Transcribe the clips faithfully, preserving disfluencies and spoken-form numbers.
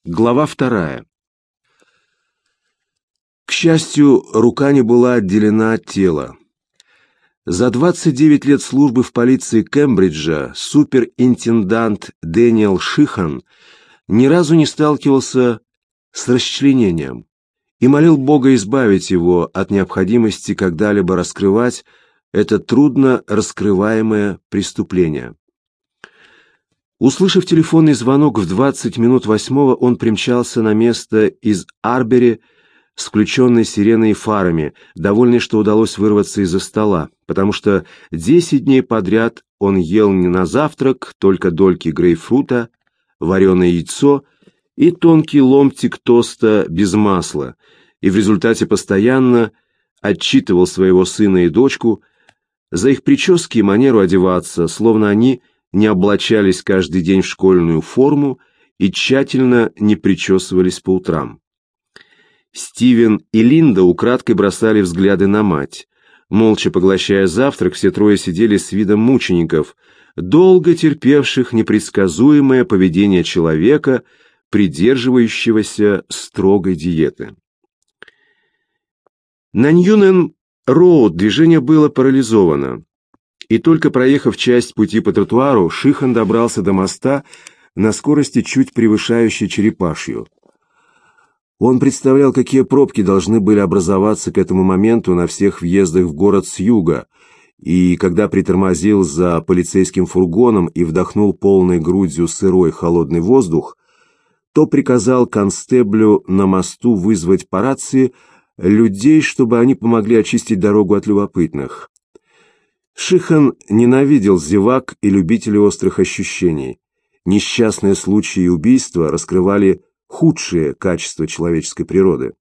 Глава вторая. К счастью, рука не была отделена от тела. За двадцать девять лет службы в полиции Кембриджа суперинтендант Дэниел Шихан ни разу не сталкивался с расчленением и молил Бога избавить его от необходимости когда-либо раскрывать это трудно раскрываемое преступление. Услышав телефонный звонок в двадцать минут восьмого, он примчался на место из Арбери с включенной сиреной и фарами, довольный, что удалось вырваться из-за стола, потому что десять дней подряд он ел не на завтрак, только дольки грейпфрута, вареное яйцо и тонкий ломтик тоста без масла, и в результате постоянно отчитывал своего сына и дочку за их прически и манеру одеваться, словно они не облачались каждый день в школьную форму и тщательно не причесывались по утрам. Стивен и Линда украдкой бросали взгляды на мать. Молча поглощая завтрак, все трое сидели с видом мучеников, долго терпевших непредсказуемое поведение человека, придерживающегося строгой диеты. На Ньюнен-Роуд движение было парализовано. И только проехав часть пути по тротуару, Шихан добрался до моста на скорости, чуть превышающей черепашью. Он представлял, какие пробки должны были образоваться к этому моменту на всех въездах в город с юга, и когда притормозил за полицейским фургоном и вдохнул полной грудью сырой холодный воздух, то приказал констеблю на мосту вызвать по рации людей, чтобы они помогли очистить дорогу от любопытных. Шихан ненавидел зевак и любителей острых ощущений. Несчастные случаи и убийства раскрывали худшие качества человеческой природы.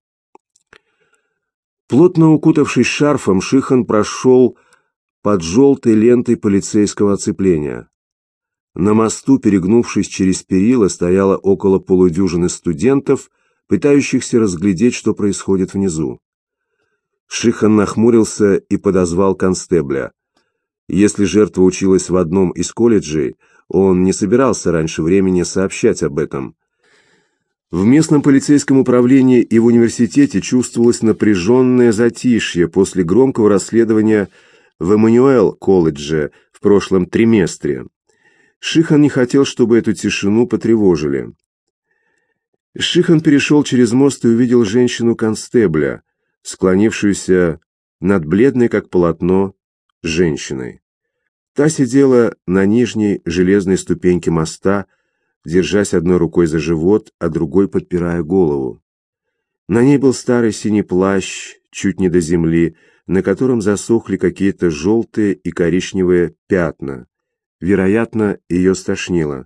Плотно укутавшись шарфом, Шихан прошел под желтой лентой полицейского оцепления. На мосту, перегнувшись через перила, стояло около полудюжины студентов, пытающихся разглядеть, что происходит внизу. Шихан нахмурился и подозвал констебля. Если жертва училась в одном из колледжей, он не собирался раньше времени сообщать об этом. В местном полицейском управлении и в университете чувствовалось напряженное затишье после громкого расследования в Эммануэл-колледже в прошлом триместре. Шихан не хотел, чтобы эту тишину потревожили. Шихан перешел через мост и увидел женщину-констебля, склонившуюся над бледной, как полотно, женщиной. Та сидела на нижней железной ступеньке моста, держась одной рукой за живот, а другой подпирая голову. На ней был старый синий плащ, чуть не до земли, на котором засохли какие-то желтые и коричневые пятна. Вероятно, ее стошнило.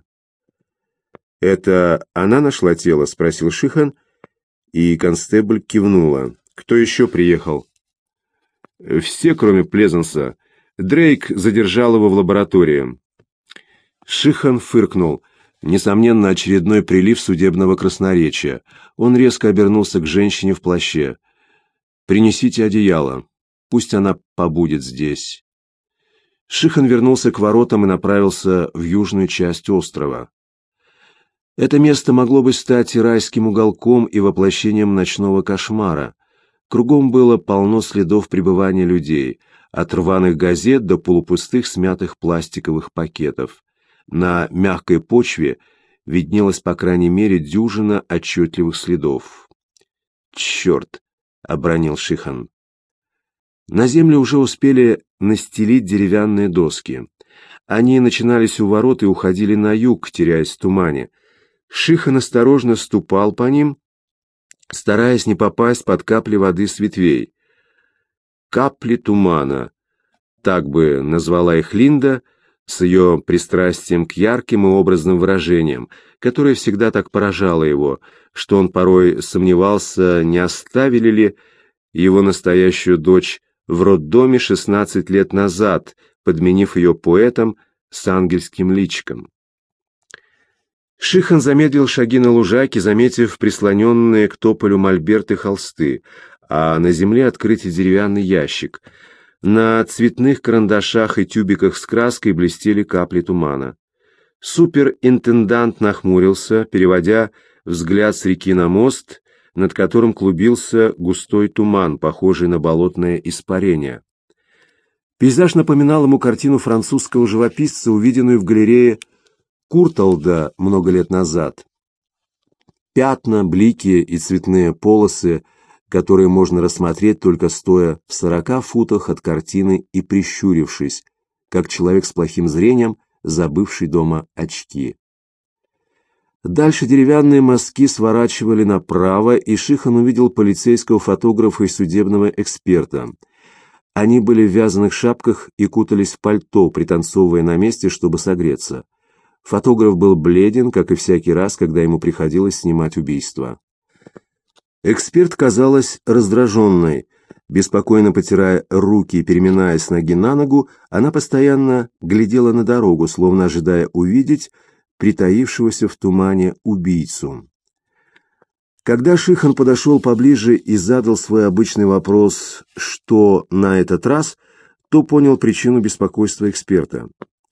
«Это она нашла тело?» — спросил Шихан, и констебль кивнула. «Кто еще приехал?» «Все, кроме Плезанса. Дрейк задержал его в лаборатории». Шихан фыркнул. Несомненно, очередной прилив судебного красноречия. Он резко обернулся к женщине в плаще. «Принесите одеяло. Пусть она побудет здесь». Шихан вернулся к воротам и направился в южную часть острова. Это место могло бы стать и райским уголком, и воплощением ночного кошмара. Кругом было полно следов пребывания людей, от рваных газет до полупустых смятых пластиковых пакетов. На мягкой почве виднелась, по крайней мере, дюжина отчетливых следов. «Черт!» — обронил Шихан. На землю уже успели настелить деревянные доски. Они начинались у ворот и уходили на юг, теряясь в тумане. Шихан осторожно ступал по ним, стараясь не попасть под капли воды с ветвей. «Капли тумана», так бы назвала их Линда, с ее пристрастием к ярким и образным выражениям, которое всегда так поражало его, что он порой сомневался, не оставили ли его настоящую дочь в роддоме шестнадцать лет назад, подменив ее поэтом с ангельским личиком. Шихан замедлил шаги на лужайке, заметив прислоненные к тополю мольберты холсты, а на земле открытый деревянный ящик. На цветных карандашах и тюбиках с краской блестели капли тумана. Суперинтендант нахмурился, переводя взгляд с реки на мост, над которым клубился густой туман, похожий на болотное испарение. Пейзаж напоминал ему картину французского живописца, увиденную в галерее Курталда много лет назад. Пятна, блики и цветные полосы, которые можно рассмотреть только стоя в сорока футах от картины и прищурившись, как человек с плохим зрением, забывший дома очки. Дальше деревянные мостки сворачивали направо, и Шихан увидел полицейского фотографа и судебного эксперта. Они были в вязаных шапках и кутались в пальто, пританцовывая на месте, чтобы согреться. Фотограф был бледен, как и всякий раз, когда ему приходилось снимать убийство. Эксперт казалась раздраженной. Беспокойно потирая руки и переминаясь с ноги на ногу, она постоянно глядела на дорогу, словно ожидая увидеть притаившегося в тумане убийцу. Когда Шихан подошел поближе и задал свой обычный вопрос «что на этот раз?», то понял причину беспокойства эксперта.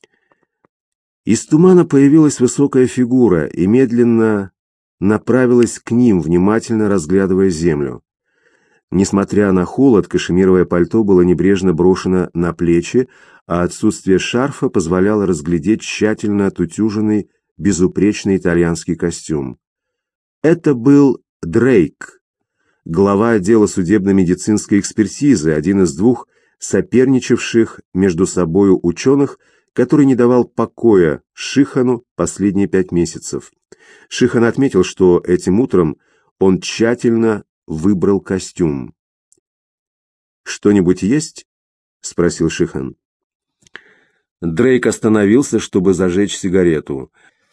Из тумана появилась высокая фигура и медленно направилась к ним, внимательно разглядывая землю. Несмотря на холод, кашемировое пальто было небрежно брошено на плечи, а отсутствие шарфа позволяло разглядеть тщательно отутюженный, безупречный итальянский костюм. Это был Дрейк, глава отдела судебно-медицинской экспертизы, один из двух соперничавших между собою ученых, который не давал покоя Шихану последние пять месяцев. Шихан отметил, что этим утром он тщательно выбрал костюм. «Что-нибудь есть?» — спросил Шихан. Дрейк остановился, чтобы зажечь сигарету.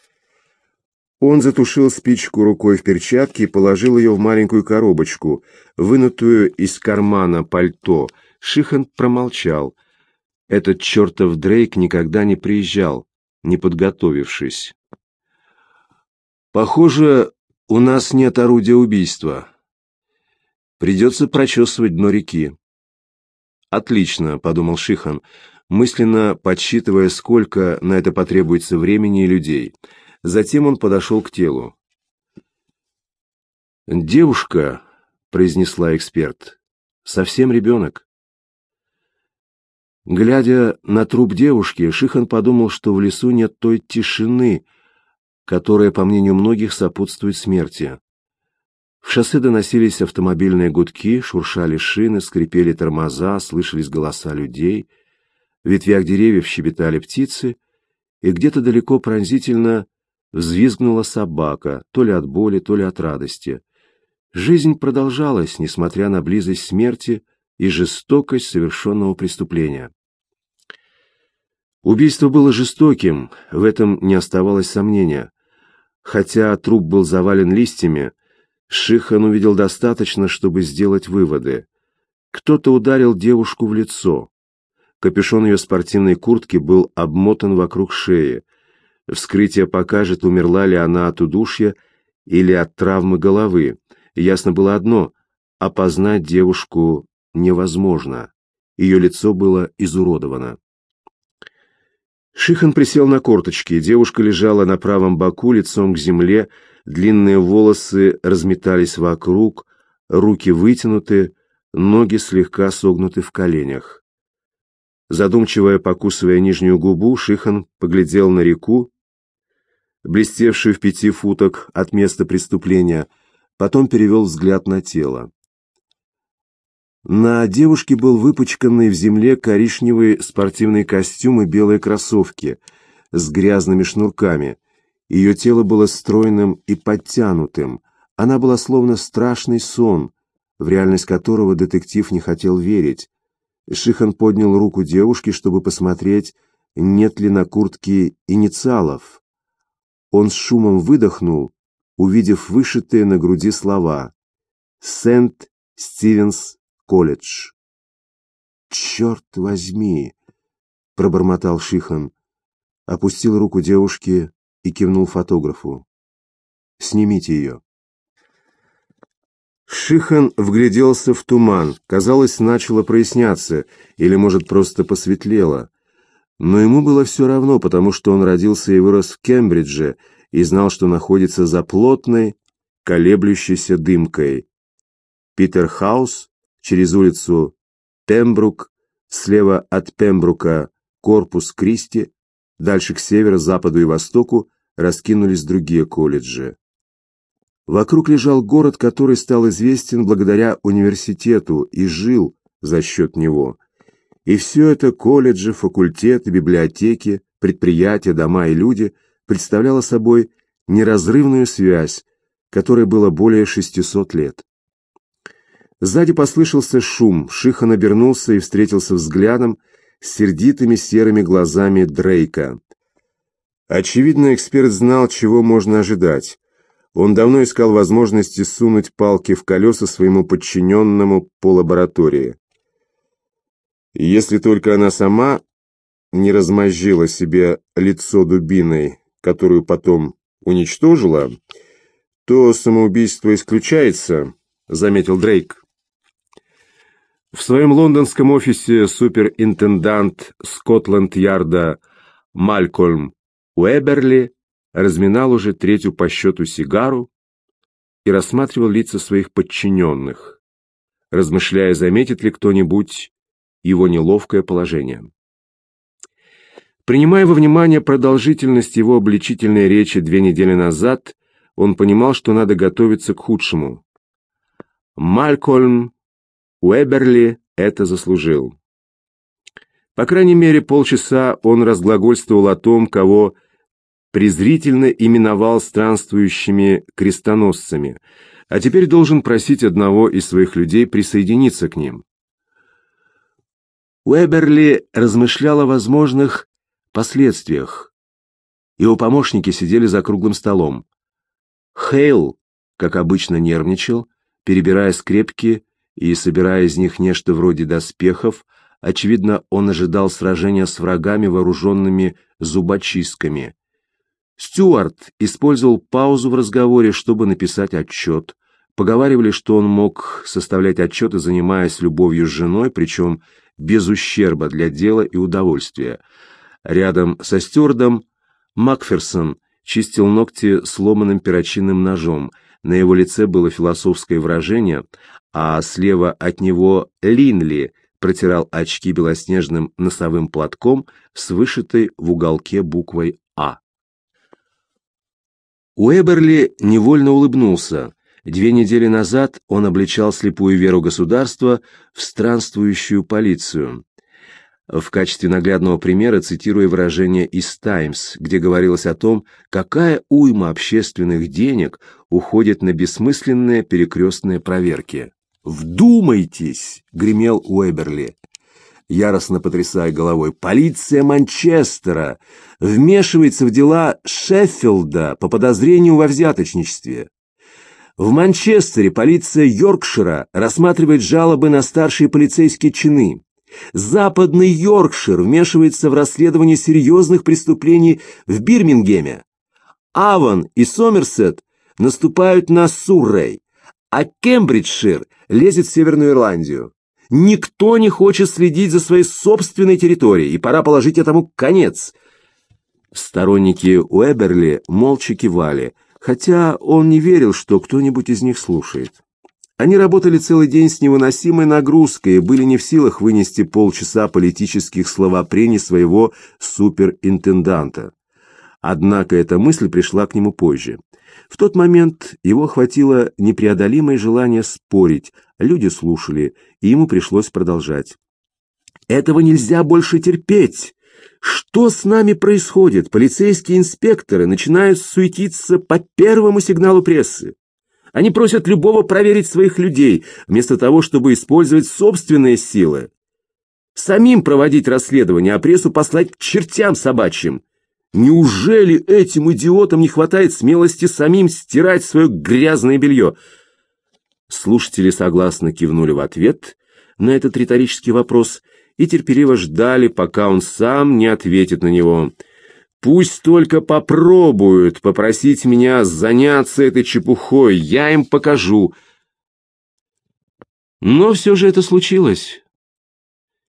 Он затушил спичку рукой в перчатке и положил ее в маленькую коробочку, вынутую из кармана пальто. Шихан промолчал. Этот чертов Дрейк никогда не приезжал, не подготовившись. «Похоже, у нас нет орудия убийства. Придется прочесывать дно реки». «Отлично», — подумал Шихан, мысленно подсчитывая, сколько на это потребуется времени и людей. Затем он подошел к телу. «Девушка», — произнесла эксперт, — «совсем ребенок». Глядя на труп девушки, Шихан подумал, что в лесу нет той тишины, которая, по мнению многих, сопутствует смерти. В шоссе доносились автомобильные гудки, шуршали шины, скрипели тормоза, слышались голоса людей, в ветвях деревьев щебетали птицы, и где-то далеко пронзительно взвизгнула собака, то ли от боли, то ли от радости. Жизнь продолжалась, несмотря на близость смерти и жестокость совершенного преступления. Убийство было жестоким, в этом не оставалось сомнения. Хотя труп был завален листьями, Шихан увидел достаточно, чтобы сделать выводы. Кто-то ударил девушку в лицо. Капюшон ее спортивной куртки был обмотан вокруг шеи. Вскрытие покажет, умерла ли она от удушья или от травмы головы. Ясно было одно — опознать девушку невозможно. Ее лицо было изуродовано. Шихан присел на корточки. Девушка лежала на правом боку, лицом к земле, длинные волосы разметались вокруг, руки вытянуты, ноги слегка согнуты в коленях. Задумчиво покусывая нижнюю губу, Шихан поглядел на реку, блестевшую в пяти футах от места преступления, потом перевел взгляд на тело. На девушке был выпачканный в земле коричневый спортивный костюм и белые кроссовки с грязными шнурками. Ее тело было стройным и подтянутым. Она была словно страшный сон, в реальность которого детектив не хотел верить. Шихан поднял руку девушки, чтобы посмотреть, нет ли на куртке инициалов. Он с шумом выдохнул, увидев вышитые на груди слова «Сент Стивенс колледж». «Черт возьми!» — пробормотал Шихан, опустил руку девушки и кивнул фотографу. «Снимите ее». Шихан вгляделся в туман. Казалось, начало проясняться, или, может, просто посветлело. Но ему было все равно, потому что он родился и вырос в Кембридже и знал, что находится за плотной, колеблющейся дымкой. Питерхаус, через улицу Пембрук, слева от Пембрука корпус Кристи, дальше к северу, западу и востоку раскинулись другие колледжи. Вокруг лежал город, который стал известен благодаря университету и жил за счет него. И все это — колледжи, факультеты, библиотеки, предприятия, дома и люди — представляло собой неразрывную связь, которой было более шестисот лет. Сзади послышался шум, Шихан обернулся и встретился взглядом с сердитыми серыми глазами Дрейка. Очевидно, эксперт знал, чего можно ожидать. Он давно искал возможности сунуть палки в колеса своему подчиненному по лаборатории. Если только она сама не размозжила себе лицо дубиной, которую потом уничтожила, то самоубийство исключается, заметил Дрейк. В своем лондонском офисе суперинтендант Скотланд-Ярда Малькольм Уэберли разминал уже третью по счету сигару и рассматривал лица своих подчиненных, размышляя, заметит ли кто-нибудь его неловкое положение. Принимая во внимание продолжительность его обличительной речи две недели назад, он понимал, что надо готовиться к худшему. Малькольм Уэберли это заслужил. По крайней мере, полчаса он разглагольствовал о том, кого презрительно именовал странствующими крестоносцами, а теперь должен просить одного из своих людей присоединиться к ним. Уэберли размышлял о возможных последствиях. Его помощники сидели за круглым столом. Хейл, как обычно, нервничал, перебирая скрепки и собирая из них нечто вроде доспехов. Очевидно, он ожидал сражения с врагами, вооруженными зубочистками. Стюарт использовал паузу в разговоре, чтобы написать отчет. Поговаривали, что он мог составлять отчеты, занимаясь любовью с женой, причем без ущерба для дела и удовольствия. Рядом со Стюартом Макферсон чистил ногти сломанным перочинным ножом. На его лице было философское выражение, а слева от него Линли протирал очки белоснежным носовым платком с вышитой в уголке буквой «А». Уэберли невольно улыбнулся. Две недели назад он обличал слепую веру государства в странствующую полицию. В качестве наглядного примера цитируя выражение из «Таймс», где говорилось о том, какая уйма общественных денег уходит на бессмысленные перекрестные проверки. «Вдумайтесь!» — гремел Уэберли, яростно потрясая головой. «Полиция Манчестера вмешивается в дела Шеффилда по подозрению во взяточничестве. В Манчестере полиция Йоркшира рассматривает жалобы на старшие полицейские чины. Западный Йоркшир вмешивается в расследование серьезных преступлений в Бирмингеме. Авон и Сомерсет наступают на Суррей, а Кембриджшир лезет в Северную Ирландию. Никто не хочет следить за своей собственной территорией, и пора положить этому конец». Сторонники Уэберли молча кивали, хотя он не верил, что кто-нибудь из них слушает. Они работали целый день с невыносимой нагрузкой и были не в силах вынести полчаса политических словопрений своего суперинтенданта. Однако эта мысль пришла к нему позже. В тот момент его охватило непреодолимое желание спорить, люди слушали, и ему пришлось продолжать. «Этого нельзя больше терпеть! Что с нами происходит? Полицейские инспекторы начинают суетиться по первому сигналу прессы. Они просят любого проверить своих людей, вместо того, чтобы использовать собственные силы. Самим проводить расследование, а прессу послать к чертям собачьим. Неужели этим идиотам не хватает смелости самим стирать свое грязное белье?» Слушатели согласно кивнули в ответ на этот риторический вопрос и терпеливо ждали, пока он сам не ответит на него. «Пусть только попробуют попросить меня заняться этой чепухой, я им покажу». Но все же это случилось.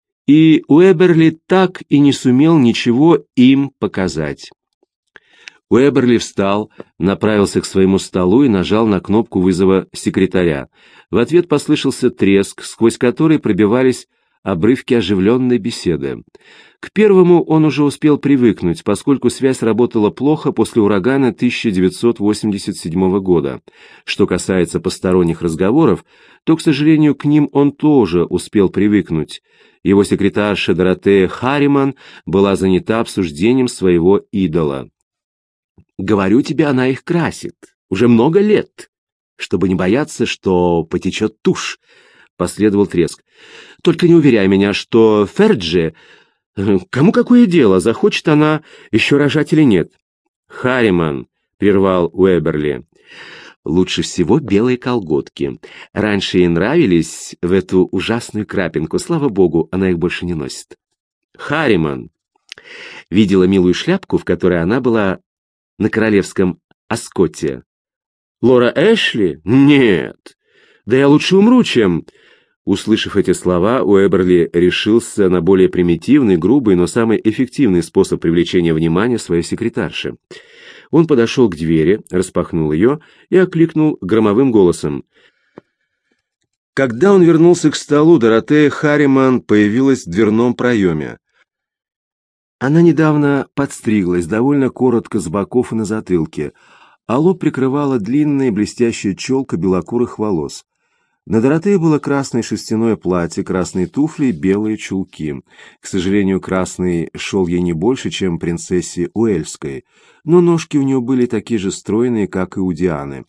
И Уэберли так и не сумел ничего им показать. Уэберли встал, направился к своему столу и нажал на кнопку вызова секретаря. В ответ послышался треск, сквозь который пробивались обрывки оживленной беседы. К первому он уже успел привыкнуть, поскольку связь работала плохо после урагана тысяча девятьсот восемьдесят седьмого года. Что касается посторонних разговоров, то, к сожалению, к ним он тоже успел привыкнуть. Его секретарша Доротея Харриман была занята обсуждением своего идола. «Говорю тебе, она их красит. Уже много лет. Чтобы не бояться, что потечет тушь», — последовал треск. «Только не уверяй меня, что Ферджи... Кому какое дело, захочет она еще рожать или нет?» «Харриман», — прервал Уэберли. «Лучше всего белые колготки. Раньше ей нравились в эту ужасную крапинку. Слава богу, она их больше не носит». «Харриман». Видела милую шляпку, в которой она была на королевском Аскоте. «Лора Эшли? Нет. Да я лучше умру, чем...» Услышав эти слова, Уэберли решился на более примитивный, грубый, но самый эффективный способ привлечения внимания своей секретарши. Он подошел к двери, распахнул ее и окликнул громовым голосом. Когда он вернулся к столу, Доротея Харриман появилась в дверном проеме. Она недавно подстриглась, довольно коротко с боков и на затылке, а лоб прикрывала длинная блестящая челка белокурых волос. На Доротее было красное шерстяное платье, красные туфли и белые чулки. К сожалению, красный шел ей не больше, чем принцессе Уэльской, но ножки у нее были такие же стройные, как и у Дианы.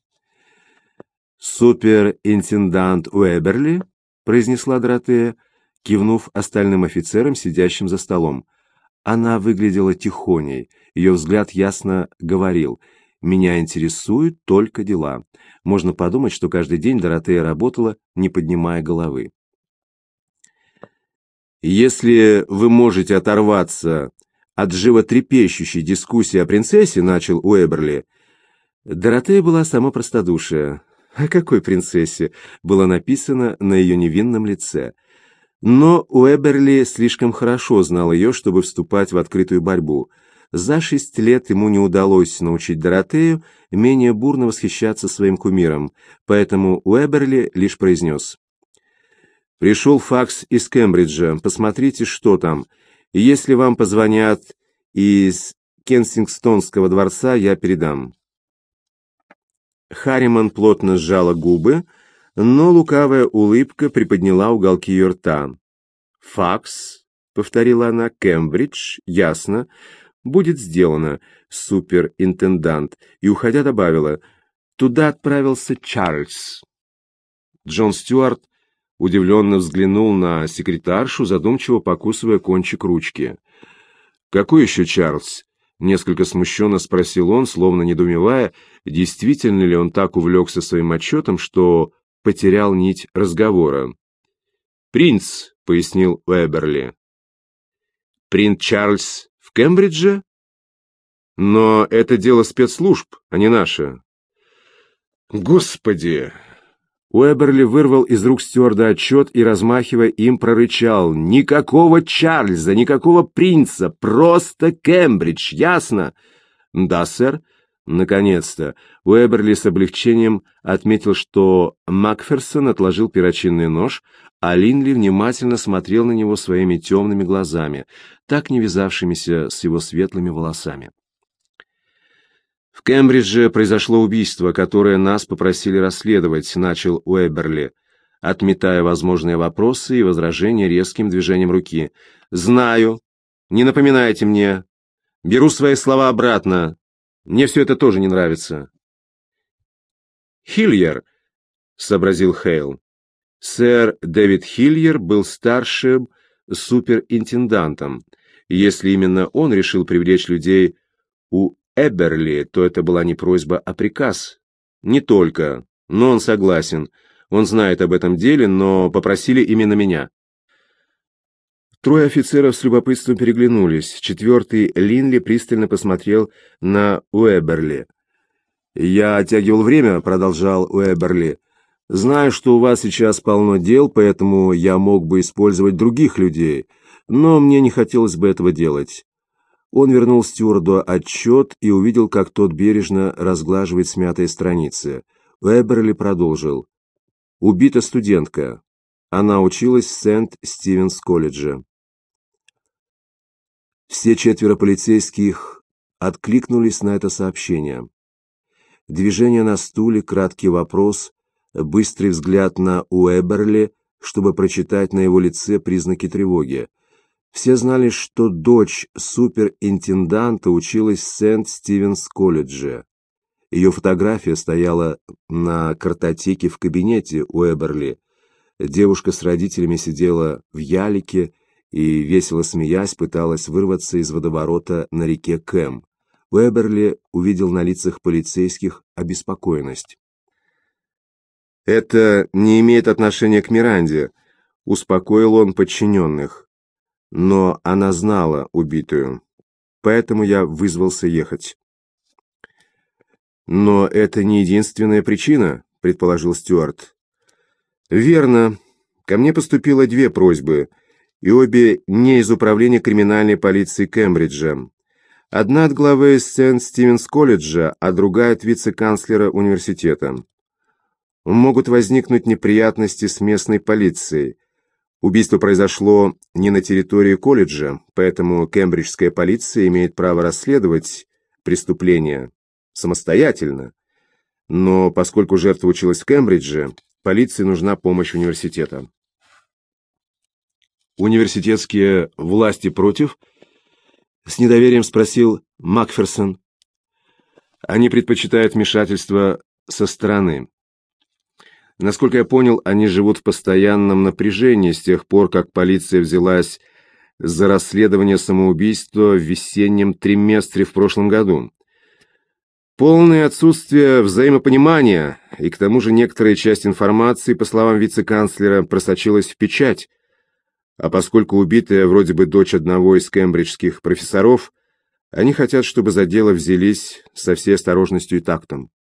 «Суперинтендант Уэберли?» — произнесла Доротея, кивнув остальным офицерам, сидящим за столом. Она выглядела тихоней, ее взгляд ясно говорил: «Меня интересуют только дела». Можно подумать, что каждый день Доротея работала, не поднимая головы. «Если вы можете оторваться от животрепещущей дискуссии о принцессе», — начал Уэберли. Доротея была сама простодушие. «О какой принцессе?» — было написано на ее невинном лице. Но Уэберли слишком хорошо знал ее, чтобы вступать в открытую борьбу. За шесть лет ему не удалось научить Доротею менее бурно восхищаться своим кумиром, поэтому Уэберли лишь произнес: «Пришел факс из Кембриджа, посмотрите, что там. И если вам позвонят из Кенсингтонского дворца, я передам». Харриман плотно сжала губы, но лукавая улыбка приподняла уголки ее рта. «Факс», — повторила она, — «Кембридж, ясно. Будет сделано, суперинтендант», и, уходя, добавила: «Туда отправился Чарльз». Джон Стюарт удивленно взглянул на секретаршу, задумчиво покусывая кончик ручки. «Какой еще Чарльз?» — несколько смущенно спросил он, словно недоумевая, действительно ли он так увлекся своим отчетом, что потерял нить разговора. «Принц», — пояснил Уэберли. «Принц Чарльз в Кембридже? Но это дело спецслужб, а не наше». «Господи!» Уэберли вырвал из рук стюарда отчет и, размахивая им, прорычал: «Никакого Чарльза, никакого принца, просто Кембридж, ясно?» «Да, сэр». Наконец-то Уэберли с облегчением отметил, что Макферсон отложил перочинный нож, а Линли внимательно смотрел на него своими темными глазами, так не вязавшимися с его светлыми волосами. «В Кембридже произошло убийство, которое нас попросили расследовать», — начал Уэберли, отметая возможные вопросы и возражения резким движением руки. «Знаю. Не напоминайте мне. Беру свои слова обратно. Мне все это тоже не нравится». «Хильер», — сообразил Хейл. Сэр Дэвид Хильер был старшим суперинтендантом. Если именно он решил привлечь людей у Эберли, то это была не просьба, а приказ. Не только, но он согласен. Он знает об этом деле, но попросили именно меня. Трое офицеров с любопытством переглянулись. Четвертый, Линли, пристально посмотрел на Уэберли. «Я оттягивал время», — продолжал Уэберли. «Знаю, что у вас сейчас полно дел, поэтому я мог бы использовать других людей, но мне не хотелось бы этого делать. Он вернул стюарду отчет и увидел, как тот бережно разглаживает смятые страницы. Уэберли продолжил. Убита студентка. Она училась в Сент-Стивенс-колледже. Все четверо полицейских откликнулись на это сообщение. Движение на стуле, краткий вопрос, быстрый взгляд на Уэберли, чтобы прочитать на его лице признаки тревоги. Все знали, что дочь суперинтенданта училась в Сент-Стивенс-колледже. Ее фотография стояла на картотеке в кабинете Уэберли. Девушка с родителями сидела в ялике и, весело смеясь, пыталась вырваться из водоворота на реке Кэм. Уэберли увидел на лицах полицейских обеспокоенность. «Это не имеет отношения к Миранде», — успокоил он подчиненных. «Но она знала убитую, поэтому я вызвался ехать». «Но это не единственная причина», — предположил Стюарт. «Верно. Ко мне поступило две просьбы, и обе не из управления криминальной полиции Кембриджа. Одна от главы Сент-Стивенс-колледжа, а другая от вице-канцлера университета. Могут возникнуть неприятности с местной полицией. Убийство произошло не на территории колледжа, поэтому кембриджская полиция имеет право расследовать преступление самостоятельно. Но поскольку жертва училась в Кембридже, полиции нужна помощь университета». «Университетские власти против?» — с недоверием спросил Макферсон. «Они предпочитают вмешательство со стороны. Насколько я понял, они живут в постоянном напряжении с тех пор, как полиция взялась за расследование самоубийства в весеннем триместре в прошлом году. Полное отсутствие взаимопонимания, и к тому же некоторая часть информации, по словам вице-канцлера, просочилась в печать. А поскольку убитая вроде бы дочь одного из кембриджских профессоров, они хотят, чтобы за дело взялись со всей осторожностью и тактом».